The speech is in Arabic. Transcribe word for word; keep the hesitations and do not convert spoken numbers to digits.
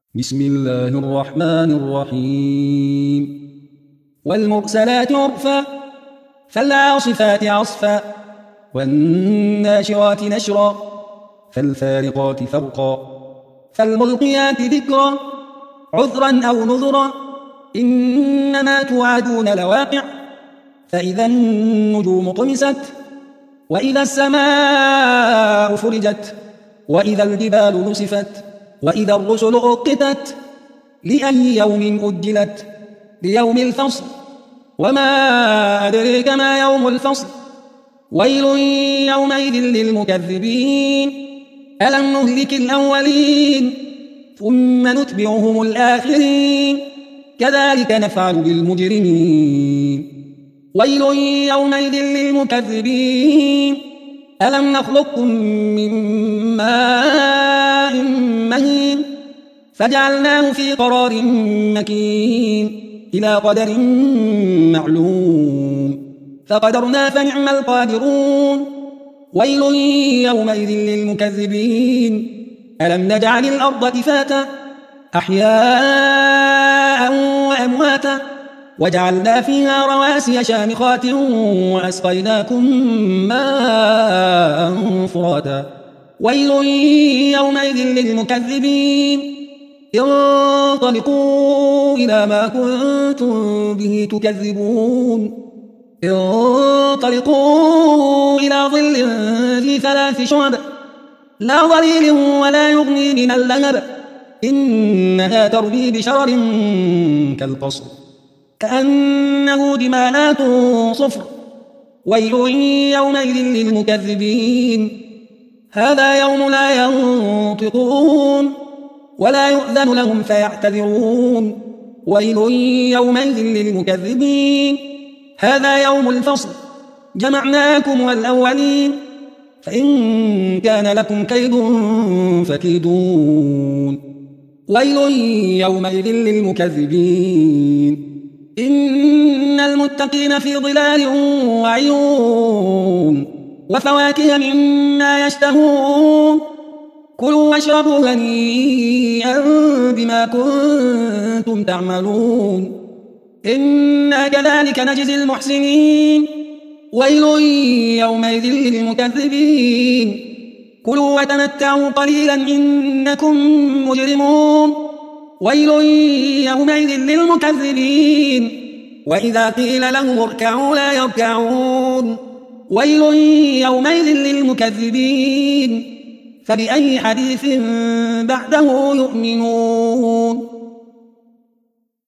بسم الله الرحمن الرحيم والمرسلات عرفا فالعاصفات عصفا والناشرات نشرا فالفارقات فرقا فالملقيات ذكرا عذرا أو نذرا إنما توعدون لواقع فإذا النجوم طمست وإذا السماء فرجت وإذا الجبال نسفت وإذا الرسل أقتت لأي يوم أجلت ليوم الفصل وما أدريك ما يوم الفصل ويل يومئذ للمكذبين ألم نهلك الأولين ثم نتبعهم الآخرين كذلك نفعل بالمجرمين ويل يومئذ للمكذبين ألم نخلقكم من ماء مهين فجعلناه في قرار مكين إلى قدر معلوم فقدرنا فنعم القادرون ويل يومئذ للمكذبين ألم نجعل الأرض كفاتا أحياء وأمواتا وجعلنا فيها رواسي شامخات وأسقيناكم ماء فراتا ويل يومئذ للمكذبين انطلقوا إلى ما كنتم به تكذبون انطلقوا إلى ظل ذي ثلاث شعب لا ظليل ولا يغني من اللهب إنها ترمي بشرر كالقصر كأنه جمالات صفر ويل يومئذ للمكذبين هذا يوم لا ينطقون ولا يؤذن لهم فيعتذرون ويل يومئذ للمكذبين هذا يوم الفصل جمعناكم والأولين فإن كان لكم كيد فكيدون ويل يومئذ للمكذبين إن المتقين في ظلال وعيون وفواكه مما يشتهون كلوا واشربوا هنيئا بما كنتم تعملون إنا كذلك نجزي المحسنين ويل يومئذ للمكذبين كلوا وتمتعوا قليلا إنكم مجرمون ويل يومئذ للمكذبين وإذا قيل لهم اركعوا لا يركعون ويل يومئذ للمكذبين فبأي حديث بعده يؤمنون